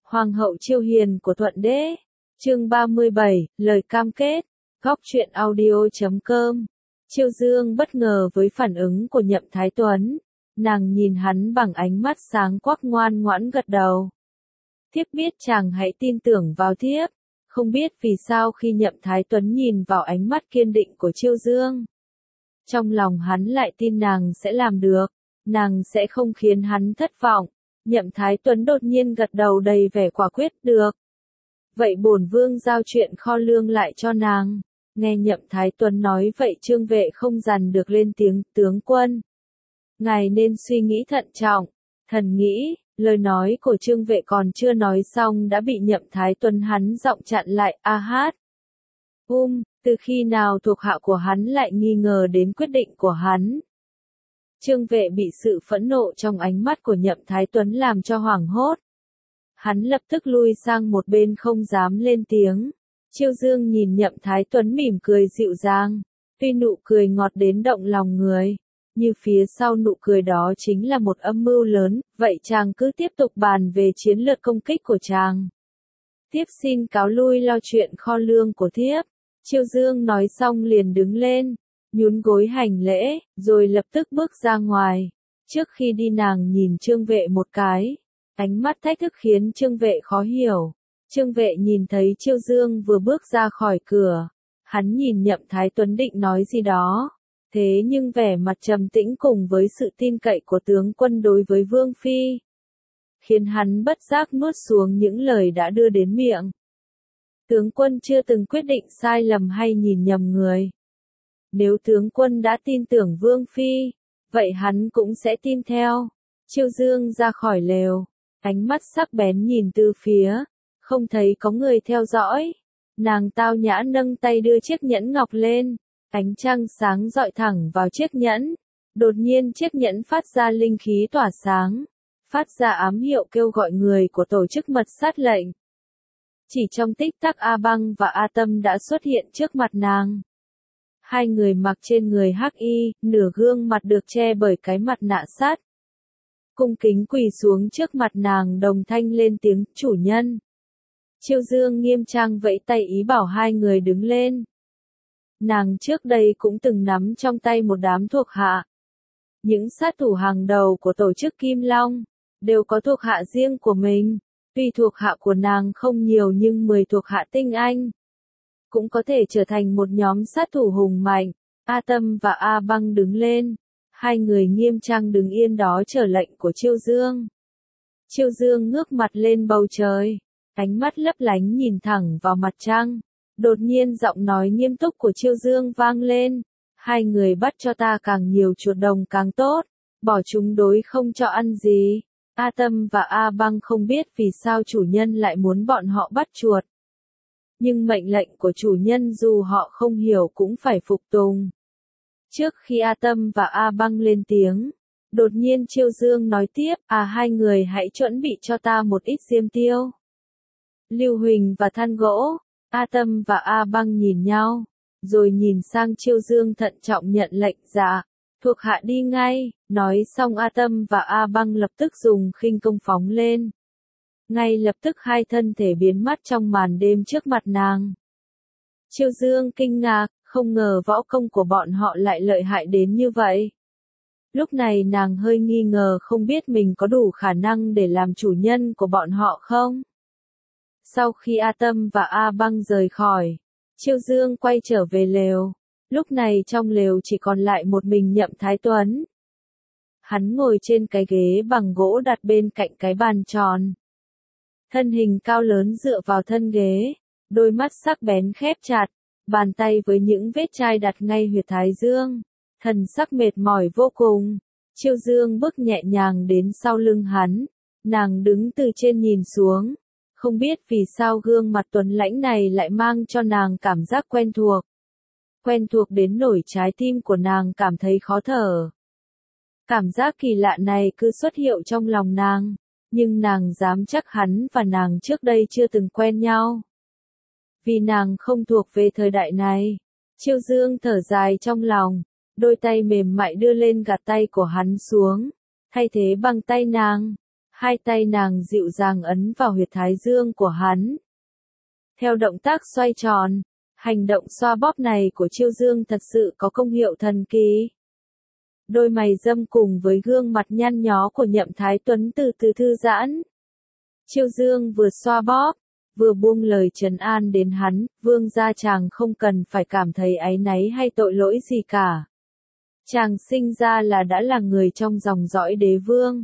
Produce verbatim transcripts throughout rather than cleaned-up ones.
Hoàng hậu Chiêu Hiền của Thuận Đế. Chương ba mươi bảy, lời cam kết. Góc truyện audio chấm com. Chiêu Dương bất ngờ với phản ứng của Nhậm Thái Tuấn. Nàng nhìn hắn bằng ánh mắt sáng quắc, ngoan ngoãn gật đầu. Thiếp biết chàng hãy tin tưởng vào thiếp. Không biết vì sao khi Nhậm Thái Tuấn nhìn vào ánh mắt kiên định của Chiêu Dương, trong lòng hắn lại tin nàng sẽ làm được, nàng sẽ không khiến hắn thất vọng. Nhậm Thái Tuấn đột nhiên gật đầu đầy vẻ quả quyết, được. Vậy bổn vương giao chuyện kho lương lại cho nàng. Nghe Nhậm Thái Tuấn nói vậy, Trương Vệ không dằn được lên tiếng, tướng quân. Ngài nên suy nghĩ thận trọng. Thần nghĩ, lời nói của Trương Vệ còn chưa nói xong đã bị Nhậm Thái Tuấn hắn giọng chặn lại, a hát. Um, từ khi nào thuộc hạ của hắn lại nghi ngờ đến quyết định của hắn? Trương Vệ bị sự phẫn nộ trong ánh mắt của Nhậm Thái Tuấn làm cho hoảng hốt. Hắn lập tức lui sang một bên không dám lên tiếng. Chiêu Dương nhìn Nhậm Thái Tuấn mỉm cười dịu dàng, tuy nụ cười ngọt đến động lòng người, như phía sau nụ cười đó chính là một âm mưu lớn. Vậy chàng cứ tiếp tục bàn về chiến lược công kích của chàng. Tiếp xin cáo lui lo chuyện kho lương của thiếp. Chiêu Dương nói xong liền đứng lên, nhún gối hành lễ, rồi lập tức bước ra ngoài. Trước khi đi nàng nhìn Trương Vệ một cái, ánh mắt thách thức khiến Trương Vệ khó hiểu. Trương Vệ nhìn thấy Chiêu Dương vừa bước ra khỏi cửa, hắn nhìn Nhậm Thái Tuấn định nói gì đó, thế nhưng vẻ mặt trầm tĩnh cùng với sự tin cậy của tướng quân đối với Vương Phi, khiến hắn bất giác nuốt xuống những lời đã đưa đến miệng. Tướng quân chưa từng quyết định sai lầm hay nhìn nhầm người. Nếu tướng quân đã tin tưởng Vương Phi, vậy hắn cũng sẽ tin theo. Chiêu Dương ra khỏi lều, ánh mắt sắc bén nhìn từ phía, không thấy có người theo dõi. Nàng tao nhã nâng tay đưa chiếc nhẫn ngọc lên, ánh trăng sáng rọi thẳng vào chiếc nhẫn. Đột nhiên chiếc nhẫn phát ra linh khí tỏa sáng, phát ra ám hiệu kêu gọi người của tổ chức mật sát lệnh. Chỉ trong tích tắc A Băng và A Tâm đã xuất hiện trước mặt nàng. Hai người mặc trên người hắc y, nửa gương mặt được che bởi cái mặt nạ sắt. Cung kính quỳ xuống trước mặt nàng, đồng thanh lên tiếng, chủ nhân. Chiêu Dương nghiêm trang vẫy tay ý bảo hai người đứng lên. Nàng trước đây cũng từng nắm trong tay một đám thuộc hạ. Những sát thủ hàng đầu của tổ chức Kim Long, đều có thuộc hạ riêng của mình. Tuy thuộc hạ của nàng không nhiều nhưng mười thuộc hạ tinh anh cũng có thể trở thành một nhóm sát thủ hùng mạnh. A Tâm và A Băng đứng lên, hai người nghiêm trang đứng yên đó chờ lệnh của Chiêu Dương. Chiêu Dương ngước mặt lên bầu trời, ánh mắt lấp lánh nhìn thẳng vào mặt trăng. Đột nhiên giọng nói nghiêm túc của Chiêu Dương vang lên, hai người bắt cho ta càng nhiều chuột đồng càng tốt, bỏ chúng đối không cho ăn gì. A Tâm và A Băng không biết vì sao chủ nhân lại muốn bọn họ bắt chuột. Nhưng mệnh lệnh của chủ nhân dù họ không hiểu cũng phải phục tùng. Trước khi A Tâm và A Băng lên tiếng, đột nhiên Chiêu Dương nói tiếp, à hai người hãy chuẩn bị cho ta một ít diêm tiêu, lưu huỳnh và than gỗ. A Tâm và A Băng nhìn nhau, rồi nhìn sang Chiêu Dương thận trọng nhận lệnh, dạ, thuộc hạ đi ngay. Nói xong A Tâm và A Băng lập tức dùng khinh công phóng lên. Ngay lập tức hai thân thể biến mất trong màn đêm trước mặt nàng. Chiêu Dương kinh ngạc, không ngờ võ công của bọn họ lại lợi hại đến như vậy. Lúc này nàng hơi nghi ngờ không biết mình có đủ khả năng để làm chủ nhân của bọn họ không. Sau khi A Tâm và A Băng rời khỏi, Chiêu Dương quay trở về lều. Lúc này trong lều chỉ còn lại một mình Nhậm Thái Tuấn. Hắn ngồi trên cái ghế bằng gỗ đặt bên cạnh cái bàn tròn. Thân hình cao lớn dựa vào thân ghế, đôi mắt sắc bén khép chặt, bàn tay với những vết chai đặt ngay huyệt thái dương. Thần sắc mệt mỏi vô cùng. Chiêu Dương bước nhẹ nhàng đến sau lưng hắn, nàng đứng từ trên nhìn xuống. Không biết vì sao gương mặt tuấn lãnh này lại mang cho nàng cảm giác quen thuộc. Quen thuộc đến nỗi trái tim của nàng cảm thấy khó thở. Cảm giác kỳ lạ này cứ xuất hiện trong lòng nàng, nhưng nàng dám chắc hắn và nàng trước đây chưa từng quen nhau. Vì nàng không thuộc về thời đại này. Chiêu Dương thở dài trong lòng, đôi tay mềm mại đưa lên gạt tay của hắn xuống, thay thế bằng tay nàng. Hai tay nàng dịu dàng ấn vào huyệt thái dương của hắn. Theo động tác xoay tròn, hành động xoa bóp này của Chiêu Dương thật sự có công hiệu thần kỳ. Đôi mày râm cùng với gương mặt nhăn nhó của Nhậm Thái Tuấn từ từ thư giãn. Chiêu Dương vừa xoa bóp, vừa buông lời trấn an đến hắn, vương gia chàng không cần phải cảm thấy áy náy hay tội lỗi gì cả. Chàng sinh ra là đã là người trong dòng dõi đế vương.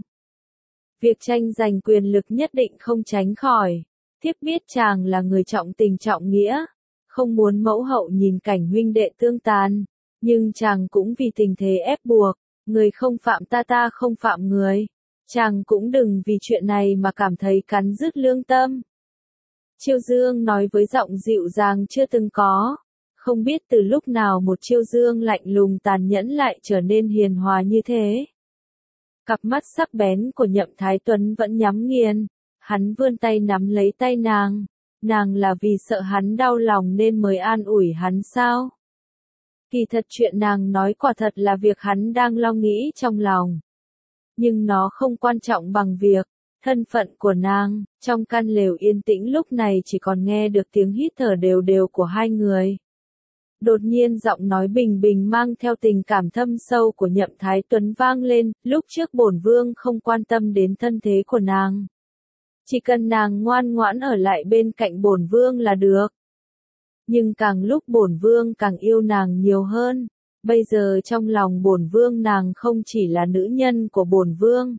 Việc tranh giành quyền lực nhất định không tránh khỏi. Thiếp biết chàng là người trọng tình trọng nghĩa, không muốn mẫu hậu nhìn cảnh huynh đệ tương tàn, nhưng chàng cũng vì tình thế ép buộc, người không phạm ta ta không phạm người. Chàng cũng đừng vì chuyện này mà cảm thấy cắn rứt lương tâm. Chiêu Dương nói với giọng dịu dàng chưa từng có. Không biết từ lúc nào một Chiêu Dương lạnh lùng tàn nhẫn lại trở nên hiền hòa như thế. Cặp mắt sắc bén của Nhậm Thái Tuấn vẫn nhắm nghiền. Hắn vươn tay nắm lấy tay nàng. Nàng là vì sợ hắn đau lòng nên mới an ủi hắn sao? Kỳ thật chuyện nàng nói quả thật là việc hắn đang lo nghĩ trong lòng. Nhưng nó không quan trọng bằng việc, thân phận của nàng, trong căn lều yên tĩnh lúc này chỉ còn nghe được tiếng hít thở đều đều của hai người. Đột nhiên giọng nói bình bình mang theo tình cảm thâm sâu của Nhậm Thái Tuấn vang lên, lúc trước bổn vương không quan tâm đến thân thế của nàng. Chỉ cần nàng ngoan ngoãn ở lại bên cạnh bổn vương là được. Nhưng càng lúc bổn vương càng yêu nàng nhiều hơn. Bây giờ trong lòng bổn vương nàng không chỉ là nữ nhân của bổn vương.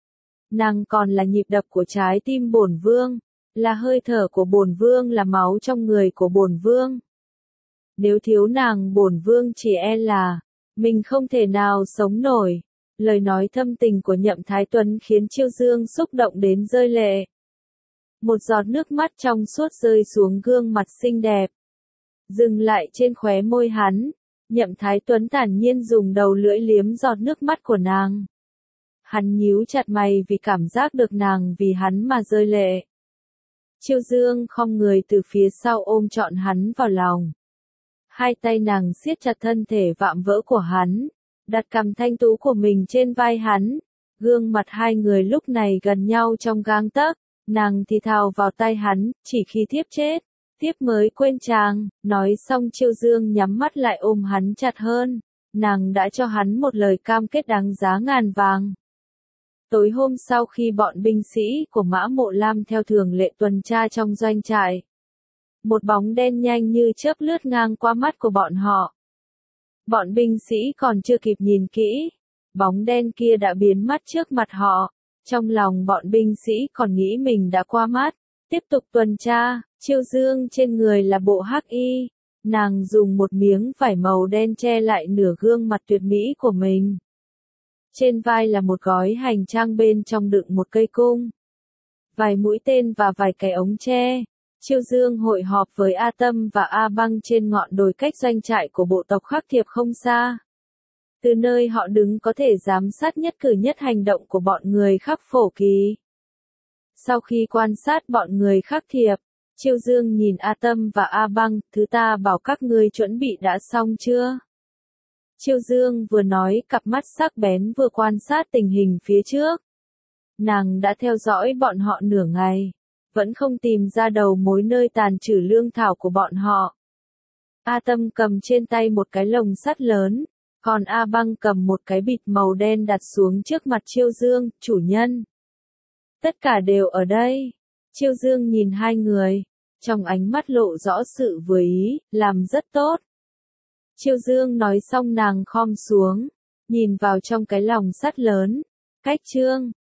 Nàng còn là nhịp đập của trái tim bổn vương, là hơi thở của bổn vương, là máu trong người của bổn vương. Nếu thiếu nàng bổn vương chỉ e là mình không thể nào sống nổi. Lời nói thâm tình của Nhậm Thái Tuấn khiến Chiêu Dương xúc động đến rơi lệ. Một giọt nước mắt trong suốt rơi xuống gương mặt xinh đẹp, dừng lại trên khóe môi hắn. Nhậm Thái Tuấn thản nhiên dùng đầu lưỡi liếm giọt nước mắt của nàng. Hắn nhíu chặt mày vì cảm giác được nàng vì hắn mà rơi lệ. Chiêu Dương khom người từ phía sau ôm trọn hắn vào lòng. Hai tay nàng siết chặt thân thể vạm vỡ của hắn, đặt cằm thanh tú của mình trên vai hắn. Gương mặt hai người lúc này gần nhau trong gang tấc, nàng thì thào vào tai hắn, chỉ khi thiếp chết, thiếp mới quên chàng. Nói xong Chiêu Dương nhắm mắt lại ôm hắn chặt hơn, nàng đã cho hắn một lời cam kết đáng giá ngàn vàng. Tối hôm sau khi bọn binh sĩ của Mã Mộ Lam theo thường lệ tuần tra trong doanh trại, một bóng đen nhanh như chớp lướt ngang qua mắt của bọn họ. Bọn binh sĩ còn chưa kịp nhìn kỹ, bóng đen kia đã biến mất trước mặt họ. Trong lòng bọn binh sĩ còn nghĩ mình đã qua mắt, tiếp tục tuần tra. Chiêu Dương trên người là bộ hắc y, nàng dùng một miếng vải màu đen che lại nửa gương mặt tuyệt mỹ của mình. Trên vai là một gói hành trang bên trong đựng một cây cung, vài mũi tên và vài cái ống tre. Chiêu Dương hội họp với A Tâm và A Băng trên ngọn đồi cách doanh trại của bộ tộc Khắc Thiệp không xa. Từ nơi họ đứng có thể giám sát nhất cử nhất hành động của bọn người Khắc Phổ Kỳ. Sau khi quan sát bọn người Khắc Thiệp, Chiêu Dương nhìn A Tâm và A Băng, thứ ta bảo các ngươi chuẩn bị đã xong chưa? Chiêu Dương vừa nói, cặp mắt sắc bén vừa quan sát tình hình phía trước. Nàng đã theo dõi bọn họ nửa ngày, vẫn không tìm ra đầu mối nơi tàn trữ lương thảo của bọn họ. A Tâm cầm trên tay một cái lồng sắt lớn, còn A Băng cầm một cái bịch màu đen đặt xuống trước mặt Chiêu Dương, chủ nhân. Tất cả đều ở đây. Chiêu Dương nhìn hai người, trong ánh mắt lộ rõ sự vừa ý, làm rất tốt. Chiêu Dương nói xong nàng khom xuống, nhìn vào trong cái lồng sắt lớn. Cách chương